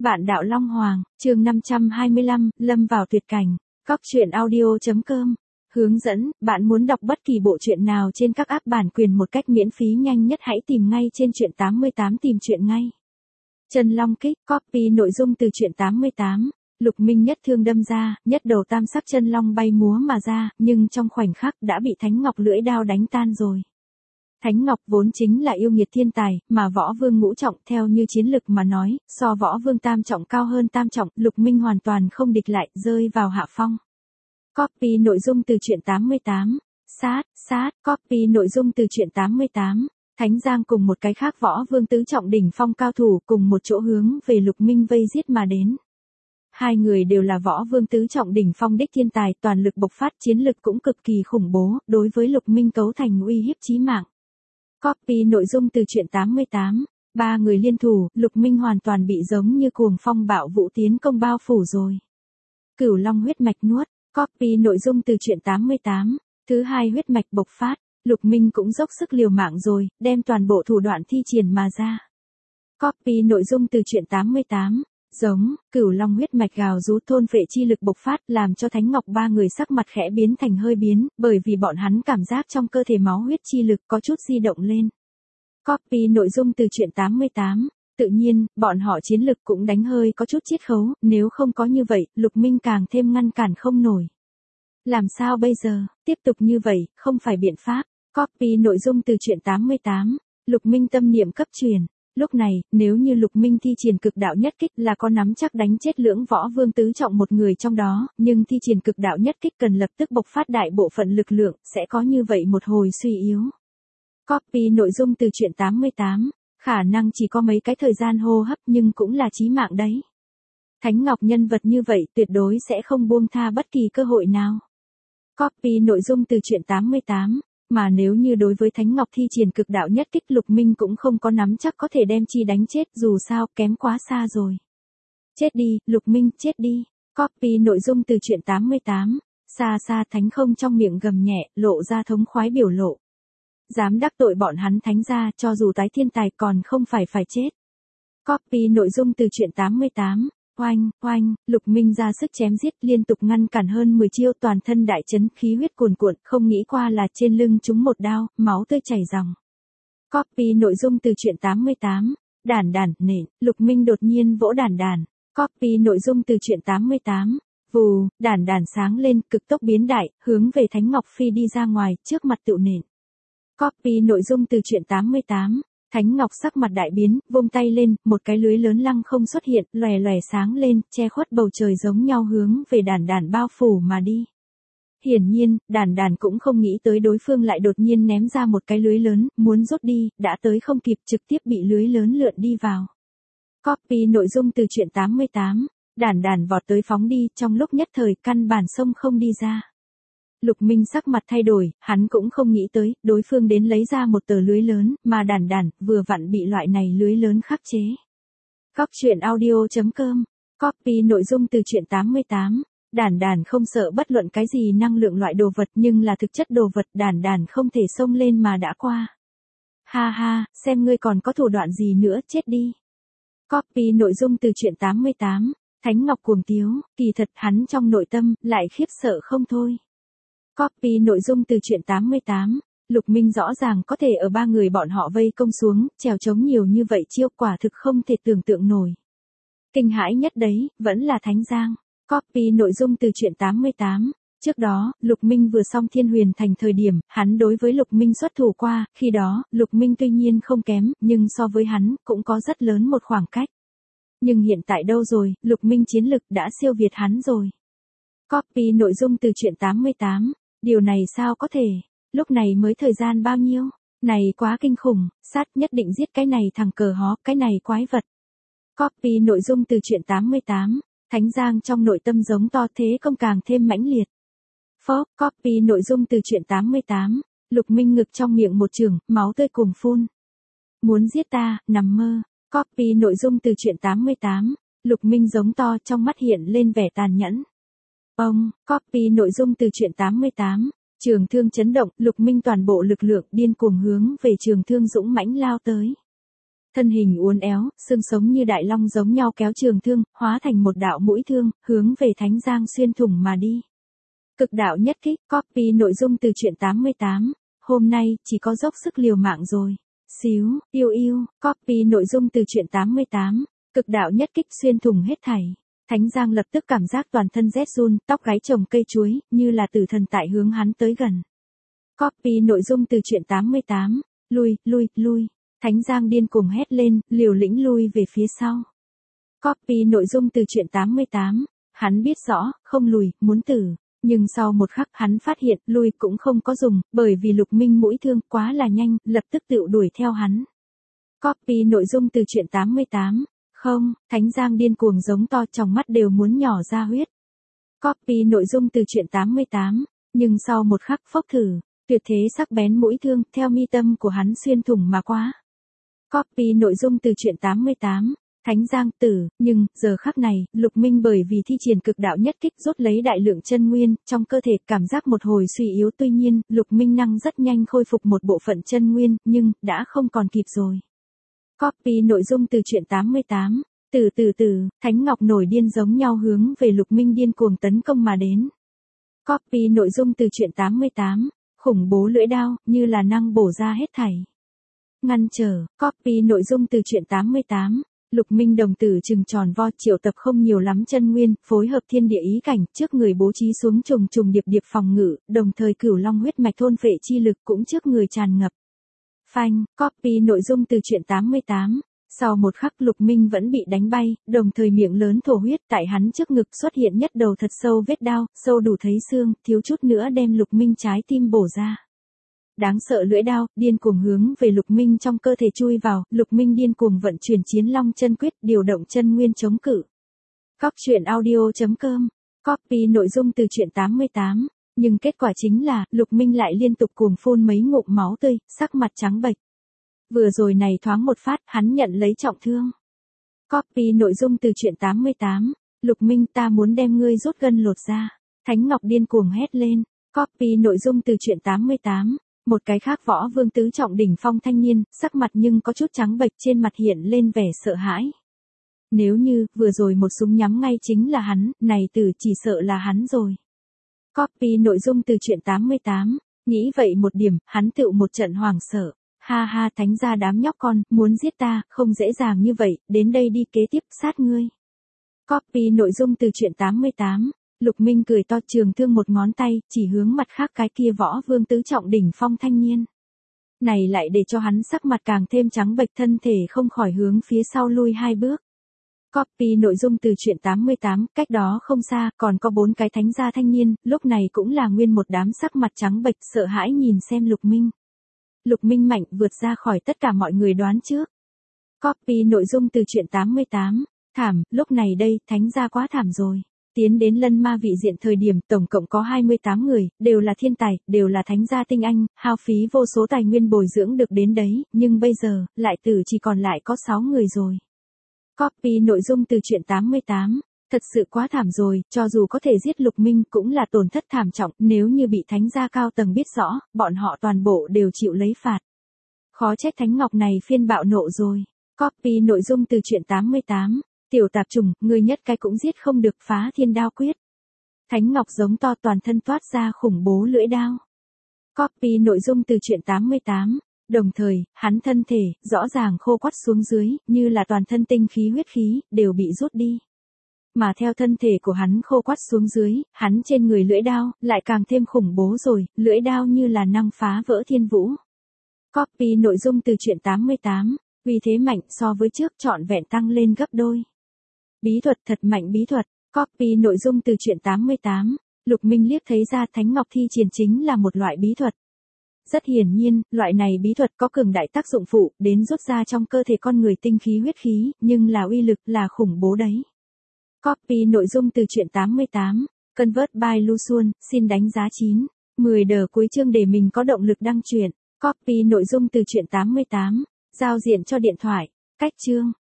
Vạn đạo Long Hoàng, chương 525, lâm vào tuyệt cảnh. Góc truyện audio.com. Hướng dẫn, bạn muốn đọc bất kỳ bộ truyện nào trên các app bản quyền một cách miễn phí nhanh nhất hãy tìm ngay trên truyện 88 tìm truyện ngay. Chân Long Kích, copy nội dung từ truyện 88. Lục Minh nhất thương đâm ra, nhất đầu tam sắc chân long bay múa mà ra, nhưng trong khoảnh khắc đã bị Thánh Ngọc lưỡi đao đánh tan rồi. Thánh Ngọc vốn chính là yêu nghiệt thiên tài, mà Võ Vương ngũ trọng theo như chiến lực mà nói, so Võ Vương tam trọng cao hơn tam trọng, Lục Minh hoàn toàn không địch lại, rơi vào hạ phong. Copy nội dung từ truyện 88. Copy nội dung từ truyện 88. Thánh Giang cùng một cái khác Võ Vương tứ trọng đỉnh phong cao thủ cùng một chỗ hướng về Lục Minh vây giết mà đến. Hai người đều là Võ Vương tứ trọng đỉnh phong đích thiên tài, toàn lực bộc phát, chiến lực cũng cực kỳ khủng bố, đối với Lục Minh cấu thành uy hiếp chí mạng. Copy nội dung từ truyện 88. Ba người liên thủ, Lục Minh hoàn toàn bị giống như cuồng phong bạo vũ tiến công bao phủ rồi. Cửu Long huyết mạch nuốt. Copy nội dung từ truyện 88. Thứ hai huyết mạch bộc phát, Lục Minh cũng dốc sức liều mạng rồi, đem toàn bộ thủ đoạn thi triển mà ra. Copy nội dung từ truyện 88. Giống, Cửu Long huyết mạch gào rú thôn phệ chi lực bộc phát, làm cho Thánh Ngọc ba người sắc mặt khẽ biến thành hơi biến, bởi vì bọn hắn cảm giác trong cơ thể máu huyết chi lực có chút di động lên. Copy nội dung từ truyện 88. Tự nhiên, bọn họ chiến lực cũng đánh hơi có chút chiết khấu, nếu không có như vậy, Lục Minh càng thêm ngăn cản không nổi. Làm sao bây giờ, tiếp tục như vậy, không phải biện pháp. Copy nội dung từ truyện 88. Lục Minh tâm niệm cấp truyền. Lúc này, nếu như Lục Minh thi triển cực đạo nhất kích là có nắm chắc đánh chết lưỡng Võ Vương tứ trọng một người trong đó, nhưng thi triển cực đạo nhất kích cần lập tức bộc phát đại bộ phận lực lượng, sẽ có như vậy một hồi suy yếu. Copy nội dung từ truyện 88. Khả năng chỉ có mấy cái thời gian hô hấp nhưng cũng là chí mạng đấy. Thánh Ngọc nhân vật như vậy tuyệt đối sẽ không buông tha bất kỳ cơ hội nào. Copy nội dung từ truyện 88. Mà nếu như đối với Thánh Ngọc thi triển cực đạo nhất kích, Lục Minh cũng không có nắm chắc có thể đem chi đánh chết, dù sao kém quá xa rồi. Chết đi, Lục Minh, chết đi. Copy nội dung từ truyện 88. Xa xa Thánh Không trong miệng gầm nhẹ, lộ ra thống khoái biểu lộ. Dám đắc tội bọn hắn Thánh gia, cho dù tái thiên tài còn không phải chết. Copy nội dung từ truyện 88. Oanh, Lục Minh ra sức chém giết, liên tục ngăn cản hơn 10 chiêu, toàn thân đại chấn, khí huyết cuồn cuộn, không nghĩ qua là trên lưng trúng một đao, máu tươi chảy ròng. Copy nội dung từ truyện 88. Đàn, nện, Lục Minh đột nhiên vỗ đàn. Copy nội dung từ truyện 88. Vù, đàn sáng lên, cực tốc biến đại, hướng về Thánh Ngọc phi đi ra ngoài, trước mặt tựu nện. Copy nội dung từ truyện 88. Thánh Ngọc sắc mặt đại biến, vung tay lên, một cái lưới lớn lăng không xuất hiện, lòe sáng lên, che khuất bầu trời giống nhau hướng về đàn bao phủ mà đi. Hiển nhiên, đàn cũng không nghĩ tới đối phương lại đột nhiên ném ra một cái lưới lớn, muốn rút đi, đã tới không kịp, trực tiếp bị lưới lớn lượn đi vào. Copy nội dung từ truyện 88. Đàn vọt tới phóng đi, trong lúc nhất thời căn bản xông không đi ra. Lục Minh sắc mặt thay đổi, hắn cũng không nghĩ tới, đối phương đến lấy ra một tờ lưới lớn, mà đàn vừa vặn bị loại này lưới lớn khắc chế. Góc truyện audio.com. Copy nội dung từ truyện 88. Đàn không sợ bất luận cái gì năng lượng loại đồ vật, nhưng là thực chất đồ vật, đàn không thể xông lên mà đã qua. Ha, xem ngươi còn có thủ đoạn gì nữa, chết đi. Copy nội dung từ truyện 88. Thánh Ngọc cuồng tiếu, kỳ thật hắn trong nội tâm lại khiếp sợ không thôi. Copy nội dung từ truyện 88. Lục Minh rõ ràng có thể ở ba người bọn họ vây công xuống, trèo chống nhiều như vậy chiêu, quả thực không thể tưởng tượng nổi. Kinh hãi nhất đấy, vẫn là Thánh Giang. Copy nội dung từ truyện 88. Trước đó, Lục Minh vừa xong Thiên Huyền Thành thời điểm, hắn đối với Lục Minh xuất thủ qua, khi đó, Lục Minh tuy nhiên không kém, nhưng so với hắn, cũng có rất lớn một khoảng cách. Nhưng hiện tại đâu rồi, Lục Minh chiến lực đã siêu việt hắn rồi. Copy nội dung từ truyện 88. Điều này sao có thể? Lúc này mới thời gian bao nhiêu? Này quá kinh khủng, sát nhất định giết cái này thằng cờ hó, cái này quái vật. Copy nội dung từ truyện 88. Thánh Giang trong nội tâm giống to, thế công càng thêm mãnh liệt. Copy nội dung từ truyện 88. Lục Minh ngực trong miệng một chưởng, máu tươi cùng phun. Muốn giết ta, nằm mơ. Copy nội dung từ truyện 88. Lục Minh giống to, trong mắt hiện lên vẻ tàn nhẫn. Copy nội dung từ truyện 88. Trường thương chấn động, Lục Minh toàn bộ lực lượng điên cuồng hướng về trường thương dũng mãnh lao tới. Thân hình uốn éo, xương sống như đại long giống nhau kéo trường thương, hóa thành một đạo mũi thương, hướng về Thánh Giang xuyên thủng mà đi. Cực đạo nhất kích, copy nội dung từ truyện 88. Hôm nay, chỉ có dốc sức liều mạng rồi. Xíu, yêu yêu, copy nội dung từ truyện 88. Cực đạo nhất kích xuyên thủng hết thảy. Thánh Giang lập tức cảm giác toàn thân rét run, tóc gáy chồng cây chuối, như là tử thần tại hướng hắn tới gần. Copy nội dung từ truyện 88. Lui, lui, lui. Thánh Giang điên cuồng hét lên, liều lĩnh lui về phía sau. Copy nội dung từ truyện 88. Hắn biết rõ, không lùi, muốn tử. Nhưng sau một khắc hắn phát hiện lui cũng không có dùng, bởi vì Lục Minh mũi thương quá là nhanh, lập tức tự đuổi theo hắn. Copy nội dung từ truyện 88. Không, Thánh Giang điên cuồng giống to, trong mắt đều muốn nhỏ ra huyết. Copy nội dung từ truyện 88. Nhưng sau một khắc phốc thử, tuyệt thế sắc bén mũi thương theo mi tâm của hắn xuyên thủng mà qua. Copy nội dung từ truyện 88. Thánh Giang tử, nhưng, giờ khắc này, Lục Minh bởi vì thi triển cực đạo nhất kích rút lấy đại lượng chân nguyên, trong cơ thể cảm giác một hồi suy yếu, tuy nhiên, Lục Minh năng rất nhanh khôi phục một bộ phận chân nguyên, nhưng, đã không còn kịp rồi. Copy nội dung từ truyện 88. Từ, Thánh Ngọc nổi điên giống nhau hướng về Lục Minh điên cuồng tấn công mà đến. Copy nội dung từ truyện 88. Khủng bố lưỡi đao, như là năng bổ ra hết thảy. Ngăn trở, copy nội dung từ truyện 88. Lục Minh đồng tử trừng tròn vo, triệu tập không nhiều lắm chân nguyên, phối hợp thiên địa ý cảnh, trước người bố trí xuống trùng trùng điệp điệp phòng ngự, đồng thời cửu long huyết mạch thôn phệ chi lực cũng trước người tràn ngập. Phanh, copy nội dung từ truyện 88. Sau một khắc Lục Minh vẫn bị đánh bay, đồng thời miệng lớn thổ huyết, tại hắn trước ngực xuất hiện nhất đầu thật sâu vết đao, sâu đủ thấy xương, thiếu chút nữa đem Lục Minh trái tim bổ ra. Đáng sợ lưỡi đao, điên cuồng hướng về Lục Minh trong cơ thể chui vào, Lục Minh điên cuồng vận chuyển Chiến Long chân quyết, điều động chân nguyên chống cự. Coptruyện.audio.com. Copy nội dung từ truyện 88. Nhưng kết quả chính là, Lục Minh lại liên tục cuồng phun mấy ngụm máu tươi, sắc mặt trắng bệch. Vừa rồi này thoáng một phát, hắn nhận lấy trọng thương. Copy nội dung từ truyện 88. Lục Minh, ta muốn đem ngươi rút gân lột ra. Thánh Ngọc điên cuồng hét lên. Copy nội dung từ truyện 88. Một cái khác võ vương tứ trọng đỉnh phong thanh niên, sắc mặt nhưng có chút trắng bệch, trên mặt hiện lên vẻ sợ hãi. Nếu như, vừa rồi một súng nhắm ngay chính là hắn, này tử chỉ sợ là hắn rồi. Copy nội dung từ truyện 88. Nghĩ vậy một điểm, hắn tựu một trận hoảng sợ. Ha ha, Thánh gia đám nhóc con, muốn giết ta, không dễ dàng như vậy, đến đây đi, kế tiếp, sát ngươi. Copy nội dung từ truyện 88. Lục Minh cười to, trường thương một ngón tay, chỉ hướng mặt khác cái kia võ vương tứ trọng đỉnh phong thanh niên. Này lại để cho hắn sắc mặt càng thêm trắng bệch, thân thể không khỏi hướng phía sau lui 2 bước. Copy nội dung từ truyện 88, cách đó không xa, còn có 4 cái thánh gia thanh niên, lúc này cũng là nguyên một đám sắc mặt trắng bệch, sợ hãi nhìn xem Lục Minh. Lục Minh mạnh vượt ra khỏi tất cả mọi người đoán trước. Copy nội dung từ truyện 88. Thảm, lúc này đây, thánh gia quá thảm rồi. Tiến đến Lân Ma vị diện thời điểm tổng cộng có 28 người, đều là thiên tài, đều là thánh gia tinh anh, hao phí vô số tài nguyên bồi dưỡng được đến đấy, nhưng bây giờ, lại tử chỉ còn lại có 6 người rồi. Copy nội dung từ truyện 88. Thật sự quá thảm rồi, cho dù có thể giết Lục Minh cũng là tổn thất thảm trọng, nếu như bị thánh gia cao tầng biết rõ, bọn họ toàn bộ đều chịu lấy phạt. Khó trách Thánh Ngọc này phiên bạo nộ rồi. Copy nội dung từ truyện 88. Tiểu tạp trùng, ngươi nhất cái cũng giết không được, phá thiên đao quyết. Thánh Ngọc giống to, toàn thân toát ra khủng bố lưỡi đao. Copy nội dung từ truyện 88. Đồng thời, hắn thân thể, rõ ràng khô quắt xuống dưới, như là toàn thân tinh khí huyết khí, đều bị rút đi. Mà theo thân thể của hắn khô quắt xuống dưới, hắn trên người lưỡi đao, lại càng thêm khủng bố rồi, lưỡi đao như là năng phá vỡ thiên vũ. Copy nội dung từ truyện 88. Vì thế mạnh so với trước trọn vẹn tăng lên gấp đôi. Bí thuật thật mạnh bí thuật. Copy nội dung từ truyện 88. Lục Minh liếc thấy ra Thánh Ngọc thi triển chính là một loại bí thuật. Rất hiển nhiên, loại này bí thuật có cường đại tác dụng phụ, đến rút ra trong cơ thể con người tinh khí huyết khí, nhưng là uy lực là khủng bố đấy. Copy nội dung từ truyện 88. Convert by Luxuan, xin đánh giá 9. 10 đờ cuối chương để mình có động lực đăng truyện. Copy nội dung từ truyện 88. Giao diện cho điện thoại. Cách chương.